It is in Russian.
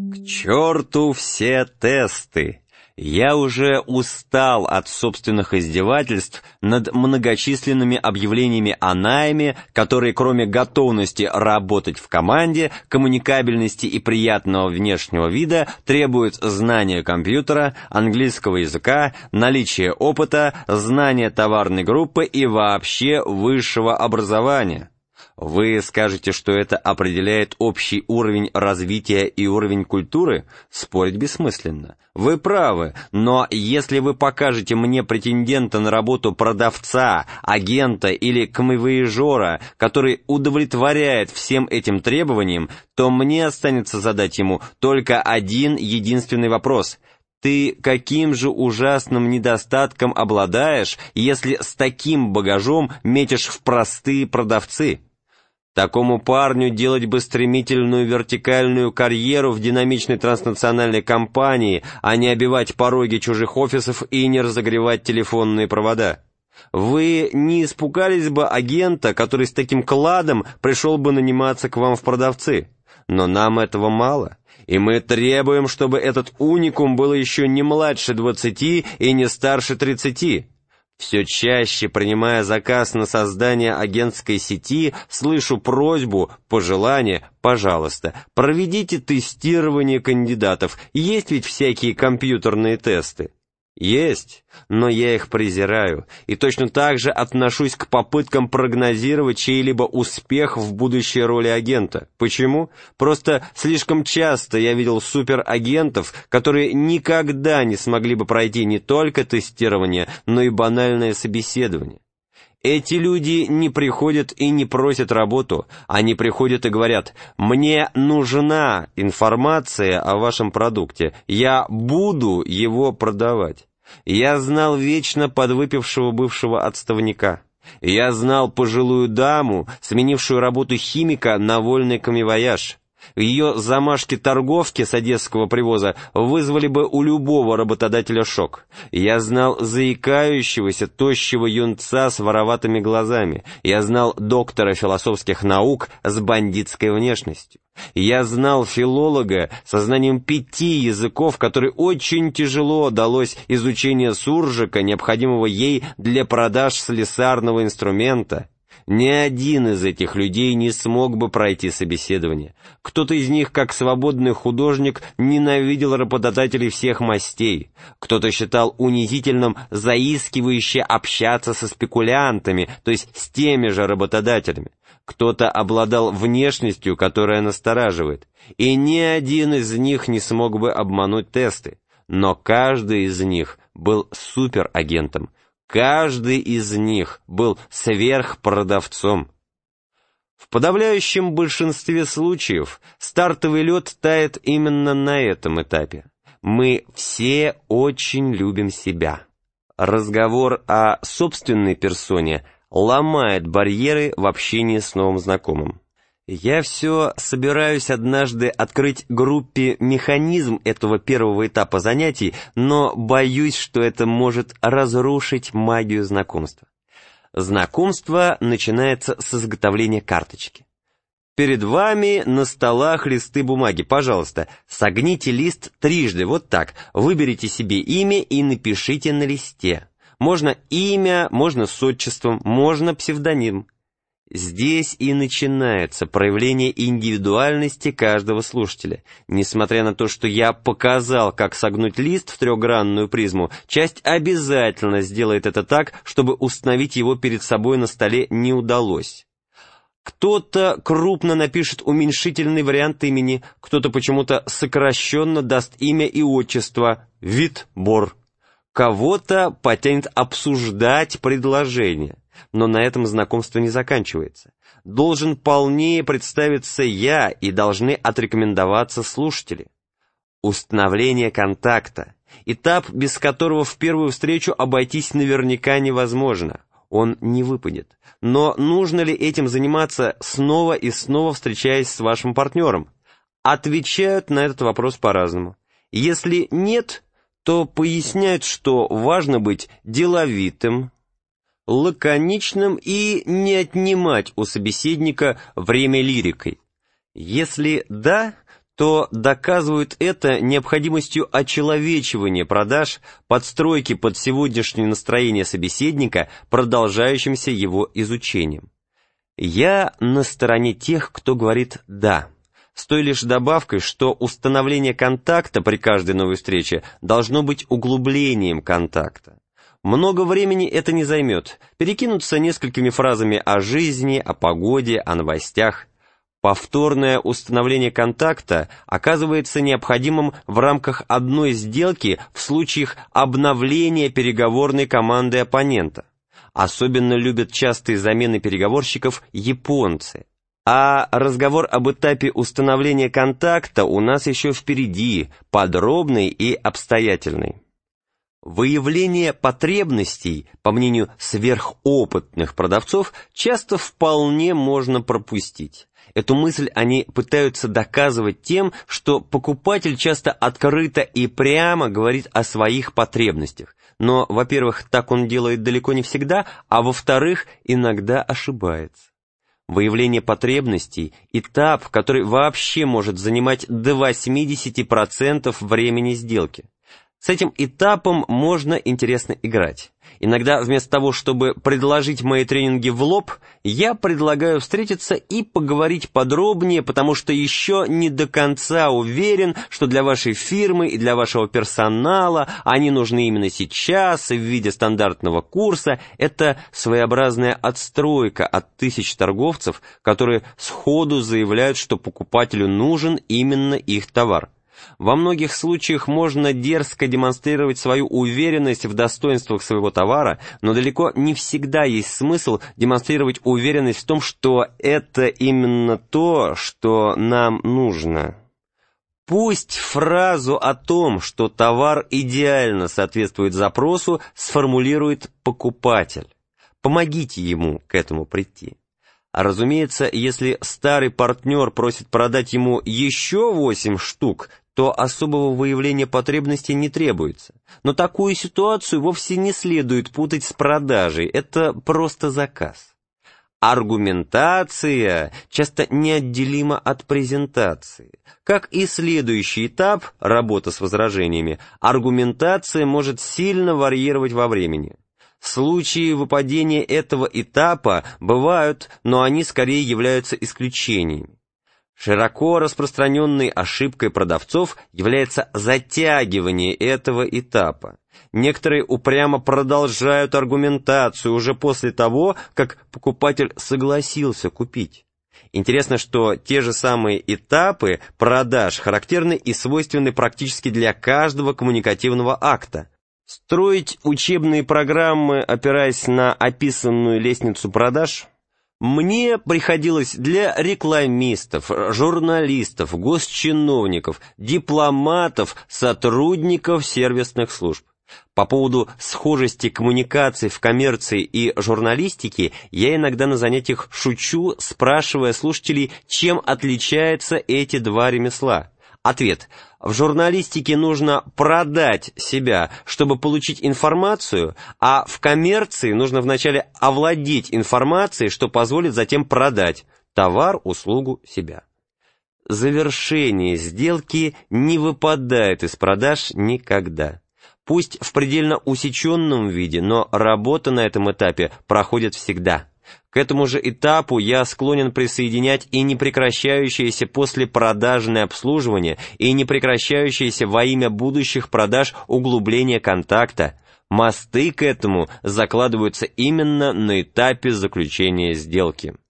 К черту все тесты! Я уже устал от собственных издевательств над многочисленными объявлениями о найме, которые кроме готовности работать в команде, коммуникабельности и приятного внешнего вида требуют знания компьютера, английского языка, наличия опыта, знания товарной группы и вообще высшего образования. Вы скажете, что это определяет общий уровень развития и уровень культуры? Спорить бессмысленно. Вы правы, но если вы покажете мне претендента на работу продавца, агента или камевояжера, который удовлетворяет всем этим требованиям, то мне останется задать ему только один единственный вопрос. Ты каким же ужасным недостатком обладаешь, если с таким багажом метишь в простые продавцы? Такому парню делать бы стремительную вертикальную карьеру в динамичной транснациональной компании, а не обивать пороги чужих офисов и не разогревать телефонные провода. Вы не испугались бы агента, который с таким кладом пришел бы наниматься к вам в продавцы? Но нам этого мало, и мы требуем, чтобы этот уникум был еще не младше 20 и не старше 30. Все чаще, принимая заказ на создание агентской сети, слышу просьбу, пожелание: пожалуйста, проведите тестирование кандидатов, есть ведь всякие компьютерные тесты. Есть, но я их презираю, и точно так же отношусь к попыткам прогнозировать чей-либо успех в будущей роли агента. Почему? Просто слишком часто я видел суперагентов, которые никогда не смогли бы пройти не только тестирование, но и банальное собеседование. Эти люди не приходят и не просят работу, они приходят и говорят: «Мне нужна информация о вашем продукте, я буду его продавать». Я знал вечно подвыпившего бывшего отставника. Я знал пожилую даму, сменившую работу химика на вольный коммивояж. Ее замашки-торговки с одесского привоза вызвали бы у любого работодателя шок. Я знал заикающегося, тощего юнца с вороватыми глазами. Я знал доктора философских наук с бандитской внешностью. Я знал филолога со знанием 5 языков, который очень тяжело далось изучение суржика, необходимого ей для продаж слесарного инструмента. Ни один из этих людей не смог бы пройти собеседование. Кто-то из них, как свободный художник, ненавидел работодателей всех мастей. Кто-то считал унизительным заискивающе общаться со спекулянтами, то есть с теми же работодателями. Кто-то обладал внешностью, которая настораживает. И ни один из них не смог бы обмануть тесты. Но каждый из них был суперагентом. Каждый из них был сверхпродавцом. В подавляющем большинстве случаев стартовый лед тает именно на этом этапе. Мы все очень любим себя. Разговор о собственной персоне ломает барьеры в общении с новым знакомым. Я все собираюсь однажды открыть группе механизм этого первого этапа занятий, но боюсь, что это может разрушить магию знакомства. Знакомство начинается с изготовления карточки. Перед вами на столах листы бумаги. Пожалуйста, согните лист трижды, вот так. Выберите себе имя и напишите на листе. Можно имя, можно с отчеством, можно псевдоним. Здесь и начинается проявление индивидуальности каждого слушателя. Несмотря на то, что я показал, как согнуть лист в трехгранную призму, часть обязательно сделает это так, чтобы установить его перед собой на столе не удалось. Кто-то крупно напишет уменьшительный вариант имени, кто-то почему-то сокращенно даст имя и отчество Витбор. Кого-то потянет обсуждать предложение. Но на этом знакомство не заканчивается. Должен полнее представиться я, и должны отрекомендоваться слушатели. Установление контакта. Этап, без которого в первую встречу обойтись наверняка невозможно. Он не выпадет. Но нужно ли этим заниматься снова и снова, встречаясь с вашим партнером? Отвечают на этот вопрос по-разному. Если нет, то поясняют, что важно быть деловитым, лаконичным и не отнимать у собеседника время лирикой. Если да, то доказывают это необходимостью очеловечивания продаж, подстройки под сегодняшнее настроение собеседника, продолжающимся его изучением. Я на стороне тех, кто говорит «да», с той лишь добавкой, что установление контакта при каждой новой встрече должно быть углублением контакта. Много времени это не займет, перекинуться несколькими фразами о жизни, о погоде, о новостях. Повторное установление контакта оказывается необходимым в рамках одной сделки в случаях обновления переговорной команды оппонента. Особенно любят частые замены переговорщиков японцы. А разговор об этапе установления контакта у нас еще впереди, подробный и обстоятельный. Выявление потребностей, по мнению сверхопытных продавцов, часто вполне можно пропустить. Эту мысль они пытаются доказывать тем, что покупатель часто открыто и прямо говорит о своих потребностях. Но, во-первых, так он делает далеко не всегда, а во-вторых, иногда ошибается. Выявление потребностей – этап, который вообще может занимать до 80% времени сделки. С этим этапом можно интересно играть. Иногда вместо того, чтобы предложить мои тренинги в лоб, я предлагаю встретиться и поговорить подробнее, потому что еще не до конца уверен, что для вашей фирмы и для вашего персонала они нужны именно сейчас и в виде стандартного курса. Это своеобразная отстройка от тысяч торговцев, которые сходу заявляют, что покупателю нужен именно их товар. Во многих случаях можно дерзко демонстрировать свою уверенность в достоинствах своего товара, но далеко не всегда есть смысл демонстрировать уверенность в том, что это именно то, что нам нужно. Пусть фразу о том, что товар идеально соответствует запросу, сформулирует покупатель. Помогите ему к этому прийти. А разумеется, если старый партнер просит продать ему еще 8 штук, то особого выявления потребностей не требуется. Но такую ситуацию вовсе не следует путать с продажей, это просто заказ. Аргументация часто неотделима от презентации. Как и следующий этап, работа с возражениями, аргументация может сильно варьировать во времени. Случаи выпадения этого этапа бывают, но они скорее являются исключениями. Широко распространенной ошибкой продавцов является затягивание этого этапа. Некоторые упрямо продолжают аргументацию уже после того, как покупатель согласился купить. Интересно, что те же самые этапы продаж характерны и свойственны практически для каждого коммуникативного акта. Строить учебные программы, опираясь на описанную лестницу продаж, мне приходилось для рекламистов, журналистов, госчиновников, дипломатов, сотрудников сервисных служб. По поводу схожести коммуникаций в коммерции и журналистике я иногда на занятиях шучу, спрашивая слушателей, чем отличаются эти два ремесла. Ответ: в журналистике нужно продать себя, чтобы получить информацию, а в коммерции нужно вначале овладеть информацией, что позволит затем продать товар, услугу, себя. Завершение сделки не выпадает из продаж никогда. Пусть в предельно усеченном виде, но работа на этом этапе проходит всегда. К этому же этапу я склонен присоединять и непрекращающееся послепродажное обслуживание, и непрекращающееся во имя будущих продаж углубление контакта. Мосты к этому закладываются именно на этапе заключения сделки.